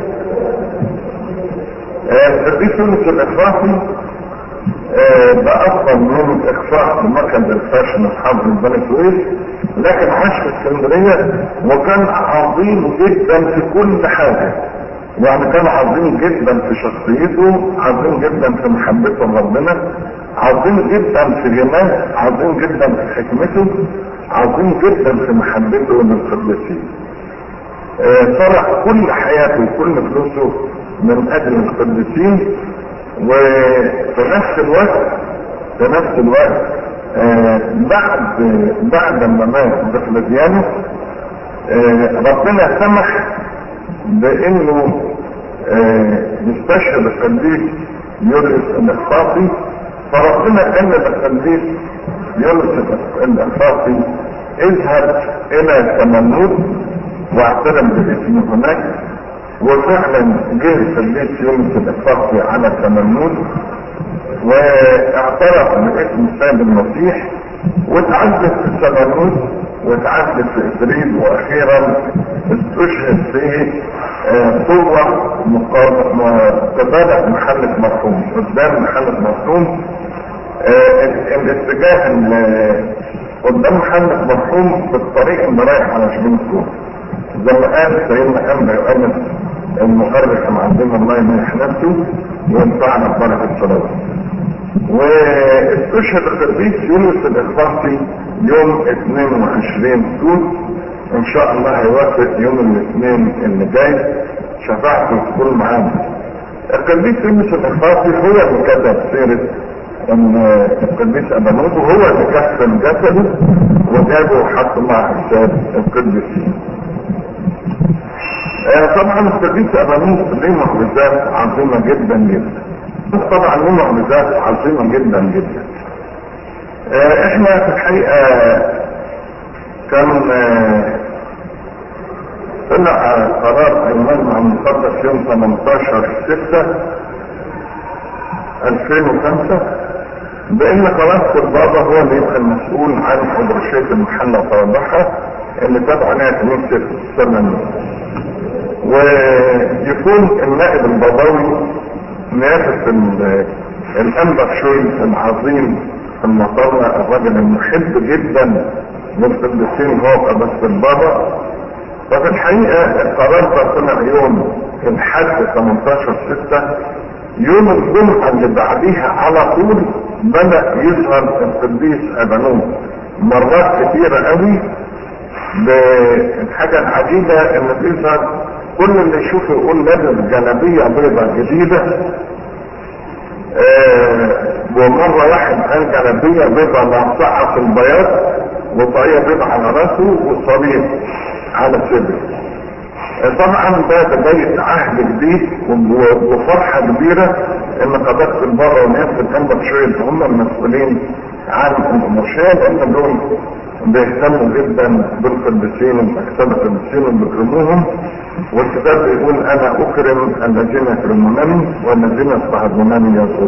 القديس يونس الاخلاقي ده اصلا من اخفاء في مركز الفاشن اصحاب بني سويس، لكن عاش في اسكندريه وكان عظيم جدا في كل حاجه. يعني كان عظيم جدا في شخصيته، عظيم جدا في محبته لربنا، عظيم جدا في غناه، عظيم جدا في حكمته، عظيم جدا في محبته للقديسين. صرف كل حياته وكل فلوسه من اجل القديسين. وفي نفس الوقت بعد ما مات دقلديانوس ربنا سمح بانه يستشهد القديس يوليوس الاقساطي، فربنا قال للقديس يونس الأخلاقي اذهب الى تمنوت واعترف باسمه هناك. وفعلا جه القديس يونس الأخلاقي على تمنوت واعترف باسم السيد المسيح، وتعدت في تمنوت وتعدت في إدريس، واخيرا استشهد في صورة قدام محلة مرحوم، قدام محلة مرحوم. الاتجاه قدام محلة مرحوم في الطريق اللي رايح على شبين. زي ما قال سيدنا أنبا يؤمن المؤرخ معظم الله يمنح نفسه وينفعنا ببركة صلاته. واستشهد القديس يونس الأخلاقي يوم 22 توت، ان شاء الله هيوافق يوم الاثنين اللي جاي شفاعته تكون معانا. القديس يونس الأخلاقي هو اللي كتب سيرة القديس أبانوت، وهو اللي كفن جسده وجابه وحطه مع السيد القديسين. طبعا القديس أبانوت ليه معجزات عظيمة جدا جدا، طبعا ليه معجزات عظيمة جدا جدا. احنا في الحقيقة كان طلع قرار المجمع المقدس يوم 18/6/2005 بان خلاص البابا هو اللي يبقى المسؤول عن ابرشية المحلة وتوضحها اللي تابع عليها كنيسة السمن، ويكون النائب البابوي نيافة الأنبا شوي العظيم المطلع الرجل المحب جدا للقديسين هو قداسة البابا. ففي الحقيقة القرار ده طلع يوم الحد 18/6. يوم الجمعة اللي بعديها على طول بدأ يظهر القديس أبانوت مرات كتيرة قوي. بالحاجة العجيبة ان بيظهر كل اللي يشوفه يقول لابس جلابية بيضة جديدة، ومرة واحد قال جلابية بيضة لاصعة في البياض وطاقية بيضة على راسه وصليب على صدره. طبعا ده بداية عهد جديد وفرحة كبيرة ان قداسة البابا ونيافة الأنبا شوية هم المسؤولين عن الأمورشية، لان دول بيهتموا جدا بالقديسين وبأكتاب القديسين وبيكرموهم. والكتاب بيقول انا اكرم الذين يكرمونني والذين يضطهدونني يقول.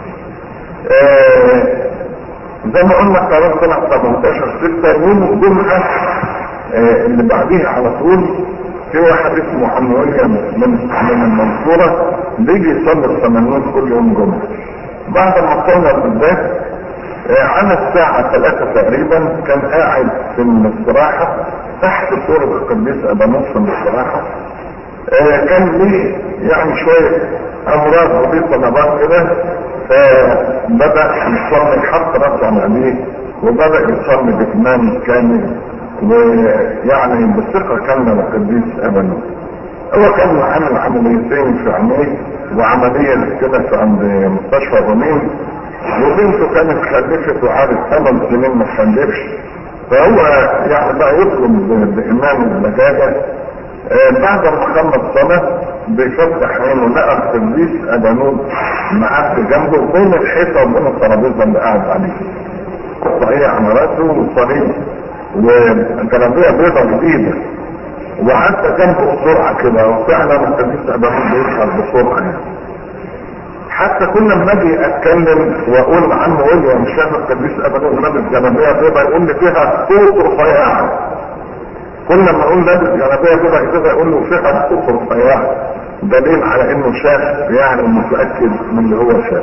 زي ما قلنا قرار طلع 18/6. يوم الجمعة اللي بعديها على طول في واحد اسمه عم ويليام من المنصورة بيجي يصلي التمنوت كل يوم جمعة. بعد ما صلى البداية على الساعة 3 تقريبا كان قاعد في الاستراحة تحت صورة القديس أبانوت في الاستراحة. كان ليه يعني شوية أمراض وليه طلبات كده، فبدأ يصلي حط راسه على أبيه وبدأ يصلي بإيمان كامل ويعني بثقة كاملة للقديس أبانوت. هو كان عامل عمليتين في عينيه وعملية كده في عند مستشفى غنيم، وبنته كانت خلفت وعادت 8 سنين ما خلفش. فهو يعني بقى يطلب بإيمان اللجاجة. بعد ما خلص صلاة بيفتح عينه لقى القديس أبانوت معاه في جنبه بين الحيطة وبين الترابيزة اللي قاعد عليه. صحيح على راسه وصليب وجلابية بيضة جديدة، وحتى جنبه بسرعة كده، وفعلا القديس أبانوت بيظهر بسرعة يعني. حتى كل ما اجي اتكلم واقول عنه ويليام شاف القديس أبانوت لابس جلابية بيضة يقول لي فيها صوت رفيع. كل ما اقول لابس جلابية بيضة كده يقول له فيها صوت رفيع، دليل على انه شاف يعني متأكد من اللي هو شاف.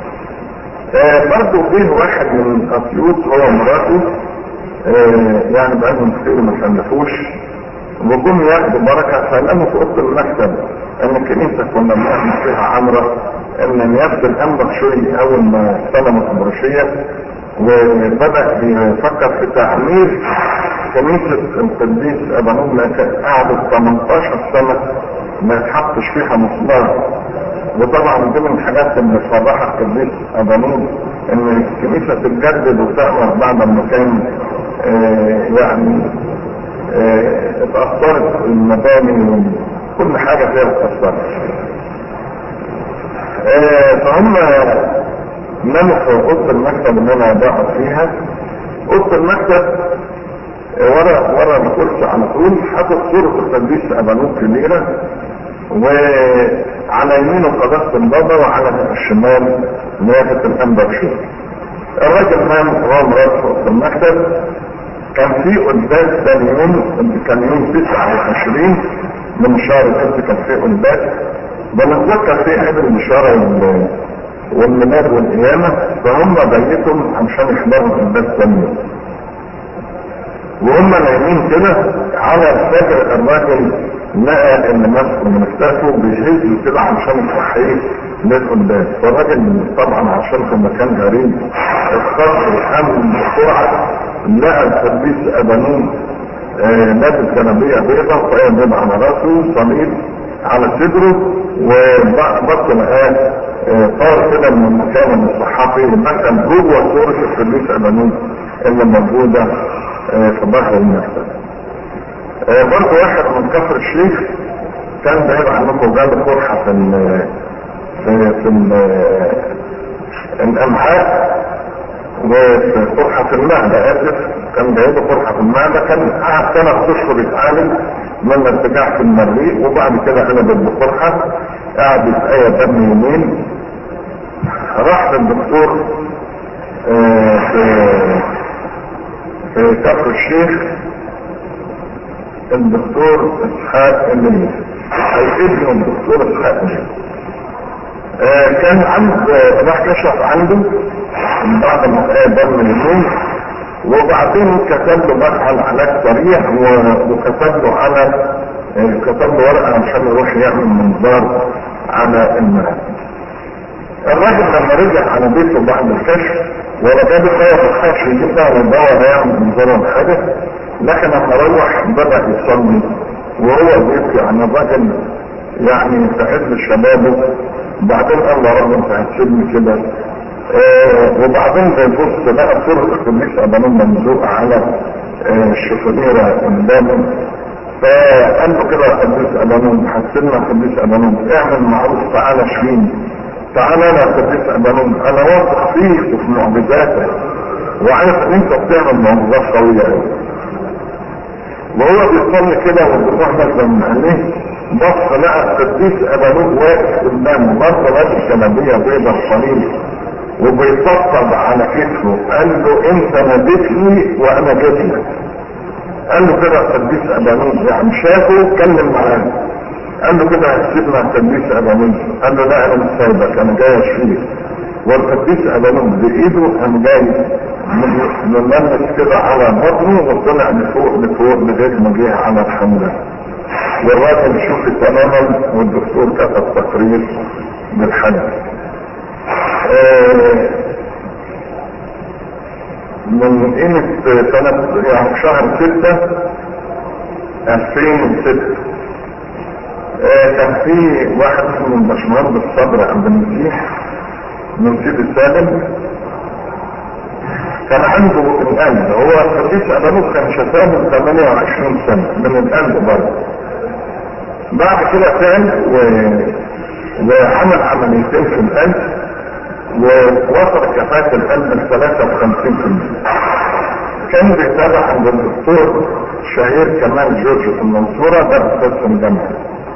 برضه فيه واحد من الاسيوط هو مراته يعني بقالهم كتير ما خلفوش، وجم ياخدوا بركة فلقوا في اوضه المكتب ان الكنيسة كنا بنعمل فيها عمرة ان نيافة الأنبا شوي اول ما استلمت البروشية وبدأ يفكر في تعمير كنيسة القديس أبانوت اللي قعدت 18 سنة ما يتحطش فيها مسمار. وطبعا دي من الحاجات اللي فرحها القديس أبانوت ان الكنيسة تتجدد وتعمر بعد ما كان يعني اتأثرت المباني وكل حاجة فيها اتأثرت. فهم ناموا في اوضه المكتب اللي انا بقعد فيها. اوضه المكتب ورا الكرسي على طول حاطط صورة القديس ابانوب كبيرة، وعلى يمينه قداسة البابا وعلى الشمال نيافة الانبرشور. الراجل نام وهو مراد في اوضه المكتب. كان في قداس ثاني يوم، كان يوم 29 من شهر 6 كان في قداس بنتذكر فيه عيد البشارة والميلاد والقيامة، فهم بيتهم عشان يحضروا القداس ثاني يوم. وهم نايمين كده على الفجر الراجل لقى ان ماسكه من كتافه بيهزوا كده عشان يصحيه للقداس. فالراجل طبعا عشان في مكان غريب اتصل وقام بسرعه، لقى القديس ابانوب لابس جلابيه بيضاء وطاقية بيضاء على راسه، صليب على صدره، وبص لقاه طار كده من المكان الصحافي مثلا جوه صوره القديس ابانوب اللي موجوده في ظهر المكتب. برضه واحد من كفر الشيخ كان بعيد عنكم جاب قرحه في الامعاء وفي قرحه المعده، اسف، كان جايبه قرحه في المعده. كان قعد 3 اشهر يتعالج من ارتجاع في المريء، وبعد كده قلبت بقرحه، قعد يتأيى دم يومين. راح للدكتور في كفر الشيخ، الدكتور اسحاق الليل، اي ابن الدكتور اسحاق الليل. كان راح كشف عنده بعد ما دم يومين، وبعدين كتب له بقى على علاج سريع، وكتب له ورقه عشان يروح يعمل منظار على المرض. الراجل لما رجع على بيته بعد الكشف ورجع هو مخافش يجيب له دواء يعمل منظار ولا حاجه، لكن لما روح بدا يصلي وهو بيبكي عن الراجل يعني في عز شبابه. بعدين قال له يا رب انت هتسيبني كده؟ وبعدين بيبص لقى صورة القديس ابانوب ممزوقة على الشفونيرة قدامه، فقال له كده يا قديس ابانوب، حسنا القديس ابانوب، اعمل معروف، تعالى شفيني، تعالى انا يا قديس ابانوب، انا واثق فيك وفي معجزاتك وعارف ان انت بتعمل معجزات قوية قوي. وهو بيصلي كده والدموع نازله من عينيه، بص لقى القديس ابانوب واقف قدامه برضه لابس جلابيه بيضاء صليب وبيطبطب على كتفه. قال له انت ناديتني وانا جيت لك. قال له كده القديس ابانوب، يعني شافه اتكلم معاه. قال له كده هتسيبنا القديس ابانوب؟ قال له لا انا مش سايبك، انا جاي اشفيك. والقديس ابانوب بايده قام جاي مملس كده على بطنه وطلع لفوق لغايه ما جه على الحمد. والراجل شوف تماما، والدكتور كتب تقرير بالحدث. من قيمة سنة يعني شهر 6 2006 كان في واحد اسمه الباشمهندس صبري عبد المسيح من سيد السالم، كان عنده القلب. هو القديس ابانوب كان شفاه من 28 سنة من القلب برضه. بعد كده كان وعمل عمليتين في القلب ووصل كفاءة القلب ل 53%. كان بيتابع عند الدكتور شهير كمال جورج في المنصورة، ده استاذ في الجامعة.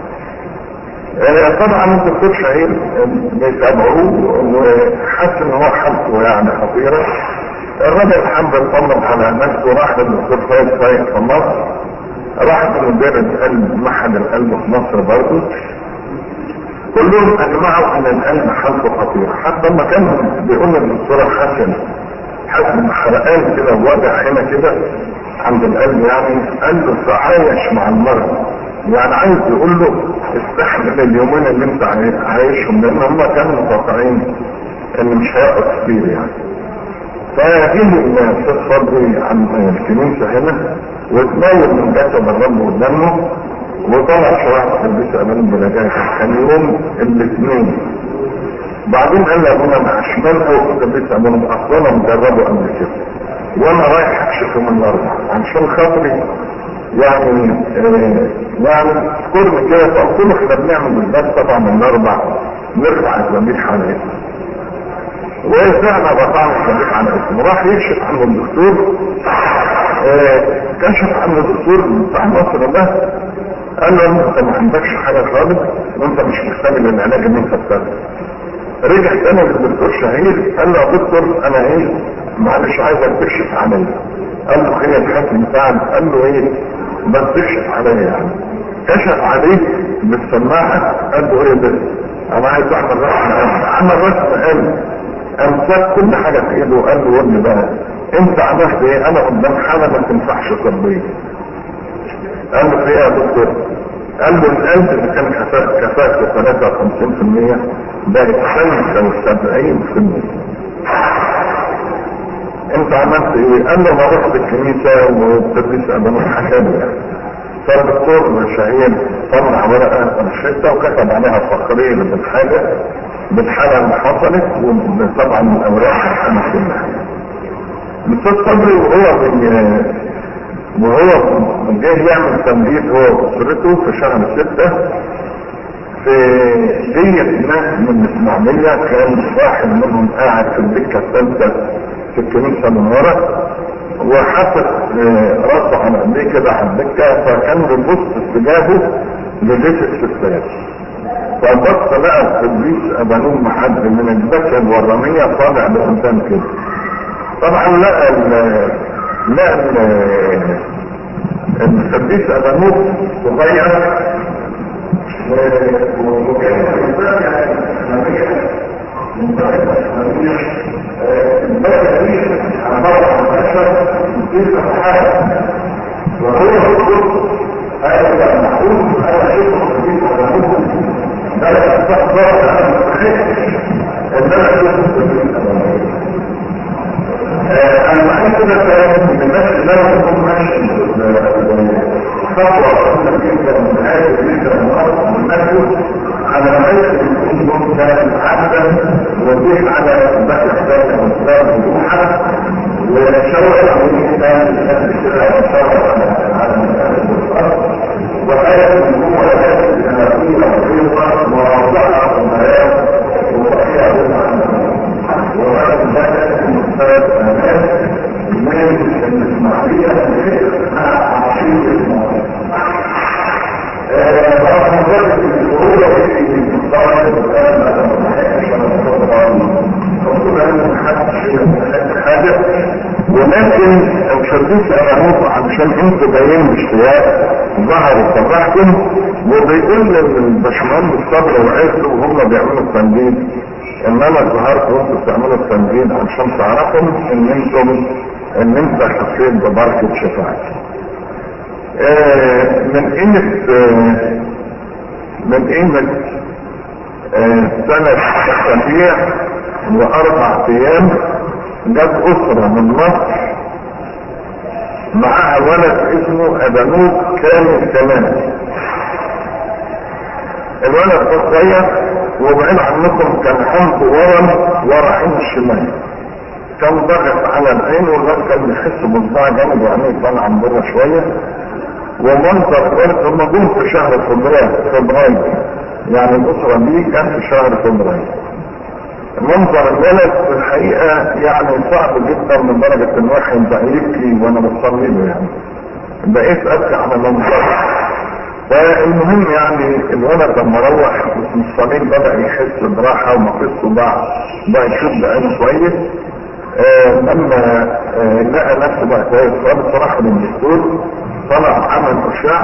طبعا الدكتور شهير بيتابعوه وحس ان هو حالته يعني خطيرة. الراجل حب يطمن على نفسه، راح للدكتور فايق في مصر، راح لمدير القلب معهد القلب في مصر برضه. كلهم اجمعوا ان القلب حالته خطيرة. حتى لما كان بيقول للدكتور حسن حرقان كده ووجع هنا كده عند القلب، يعني قال له تعايش مع المرض، يعني عايز يقول له استحمل اليومين اللي انت عايشهم، لان هم كانوا متوقعين ان مش هيقعد كتير يعني. فجه الاستاذ صبري عن الكنيسه هنا واتناول من جسد الرب قدامه، وطلع شرائط القديس ابانوب بلجاجه. كان يوم الاثنين. بعدين قال لي ابونا مع شمال او القديس ابانوب اصلا مجربه قبل كده وانا رايح اكشفه من الاربعه عشان خاطري يعني اذكرني كده. فقلت له احنا بنعمل بالذات طبعا من الاربع نرفع الذبيحه عليه. وفعلا بطعم الصديق عن اسمه، راح يكشف عنه الدكتور. كشف عنه الدكتور بتاع مصر ده، قال له انت ما عندكش حاجه خالص وانت مش محتاج للعلاج اللي انت بتاخده. رجع تاني للدكتور شهير، قال له يا دكتور انا معلش عايزك تكشف عليا. قال له خير الحاكم فعلا. قال له بس تكشف عليا يعني. كشف عليه بالسماعه، قال له ده انا عايز اعمل رسم. عمل رسم، امسك كل حاجه في ايده وقال له قول لي بقى انت عملت ايه؟ انا قدام حاله ما تنفعش طبيا. قال له في ايه يا دكتور؟ قال له القلب اللي كان كفاءته 53% بقت 75%. انت عملت ايه؟ قال له ما رحت الكنيسه وابتديت ابنى حكايه يعني. فالدكتور شهير طلع ورقه روشته وكتب عليها فقريه بالحاله اللي حصلت، وطبعا الاوراق الحاله كلها. الاستاذ صبري وهو جاي يعمل تمديد هو واسرته في شهر 6 في دية ناس من الاسماعيلية. كان واحد منهم قاعد في الدكة الثالثة في الكنيسة من ورا، وحطت راسه على ايديه كده على الدكة، فكان بيبص اتجاهه لبيت الستات. فبص لقى القديس ابانوب محد من الدكة الورانية طالع لقدام كده. طبعا لقى القديس ابانوب صغير وهو يقول هذا المحروم انا شيخ القديس ابانوب لا تستحضر انا معي كده من الناس اللي انا بكون ماشي خطوه جدا من هذه الفكره من الارض والنفس على رأيك يكون ممكن عبدا وضيح على البحث الثاني والثالث وضوحا وشوء الإنسان الاشتغال الشرع على المسألة والأرض وآية هو آية الأمرية والريضة ووضعها المرات ووضعها وغير ذلك المستوى الأمان من الإسماعيلية مع عشية المعارض. ولكن القديس ابانوب علشان انتوا جايين باشتياق ظهر وفرحكم، وبيقول للباشمهندس صبري وعيسو وهم بيعملوا التنجيل ان انا ظهرت وانتوا بتعملوا التنجيل علشان تعرفوا ان انت حسيت ببركه شفاعتي. من قيمة سنة أسابيع و4 أيام جت أسرة من مصر معها ولد اسمه ابانوب كامل كمان. الولد ده صغير وبعيد عنكم كان عنده ورا عين الشمال، كان ضغط على العين والولد كان بيحس بصداع جامد وعينيه طالعه من بره شويه. ومنظر الولد هم جم في شهر فبراير، يعني الاسره دي كان في شهر فبراير. منظر الولد في الحقيقه يعني صعب جدا لدرجه ان الواحد بقى يبكي وانا بصلي له، يعني بقيت ابكي على منظره. فالمهم يعني الولد لما روح من الصليب بدا يحس براحه ومقصه بقى يشوف بعينه كويس. لما لقى نفسه بقى كويس خالص راح للدكتور، طلع عمل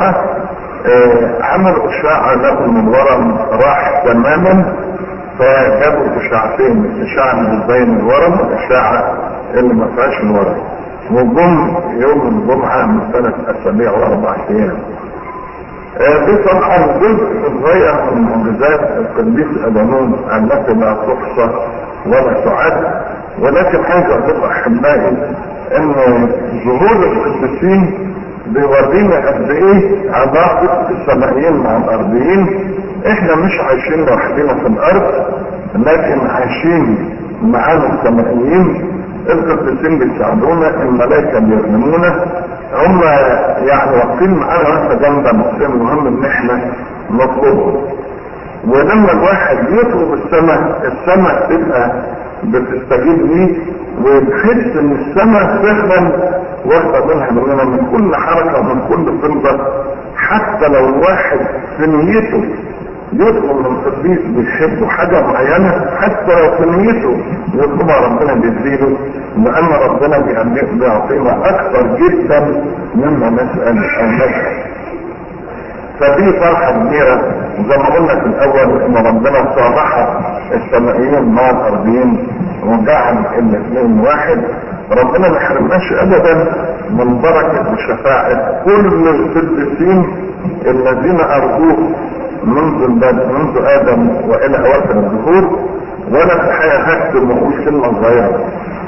اشعه لقوا ان الورم راح تماما، فجابوا اشعتين، اشعه اللي بتبين الورم والاشعه اللي ما فيهاش الورم، وجم يوم الجمعه من 3 أسابيع و4 أيام. دي طبعا جزء صغير من معجزات القديس ابانوب التي لا تحصى ولا تعد. ولكن عايز اقول احبائي ان ظهور القديسين بيورينا قد ايه علاقه السمائيين مع الارضيين. احنا مش عايشين لوحدنا في الارض، لكن عايشين معانا السمائيين. القديسين بيساعدونا، الملائكه بيخدمونا، هم يعني واقفين معانا واحنا جنب المسلم. المهم ان احنا نطلبهم. ولما الواحد يطلب السماء تبقى بتستجيب ليه، وتحس ان السماء فعلا واخده منها من كل حركه ومن كل فلبه. حتى لو الواحد في نيته يطلب من قديس بيحبه حاجه معينه، حتى لو في نيته يطلبها ربنا بيديله، لان ربنا بيعطينا اكثر جدا مما نسال او نسال. فدي فرحة كبيرة زي ما قلنا في الاول ان ربنا صالح السمائيين مع الارضيين وجعل الاثنين واحد. ربنا ما يحرمناش ابدا من بركة وشفاعة كل القديسين الذين ارجوه منذ ادم والى اواخر الدهور. وانا في الحقيقة هكتب واقول كلمة صغيرة.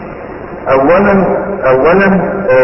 اولا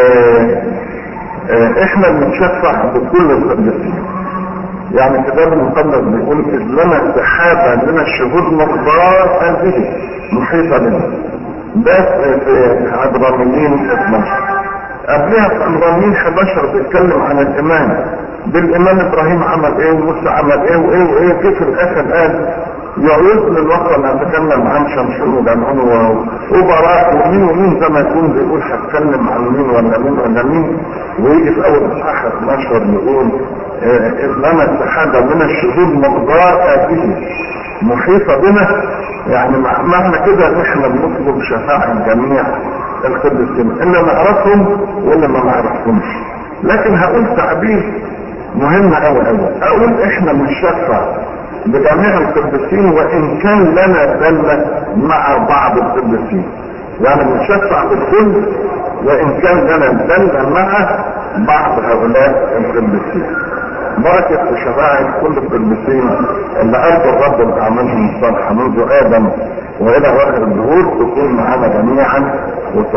احنا بنشفع بكل القديسين. يعني الكتاب المقدس بيقول إذ لنا سحابة من الشهود مقدار هذه محيطة بنا. ده في عبرانيين 12. قبلها في عبرانيين 11 بيتكلم عن الإيمان. بالإيمان إبراهيم عمل إيه وموسى عمل إيه وإيه وإيه. كيف في الآخر قال يعود للوقت أن أتكلم عن شمشون وجمعون وبراء ومين زي ما يكون بيقول هتكلم عن مين ولا مين ولا مين. ويجي في أول إصحاح 12 يقول إذ لنا سحابة من الشهود مقدار هذه محيطة بنا. يعني معنى كده ان احنا بنطلب شفاعة جميع القديسين اللي نعرفهم واللي ما نعرفهمش. لكن هقول تعبير مهم قوي اقول احنا بنشفع بجميع القديسين وان كان لنا دلة مع بعض القديسين. يعني بنشفع بالكل وان كان لنا دلة مع بعض هؤلاء القديسين. بركة وشفاعة كل القديسين اللي أرضوا الرب بأعمالهم الصالحة منذ آدم وإلى آخر الدهور تكون معنا جميعا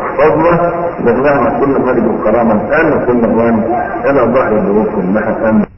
وتحفظنا. لله كل مجد وكرامة الآن وكل أوان إلى ظهر الدهور كلها. آمين.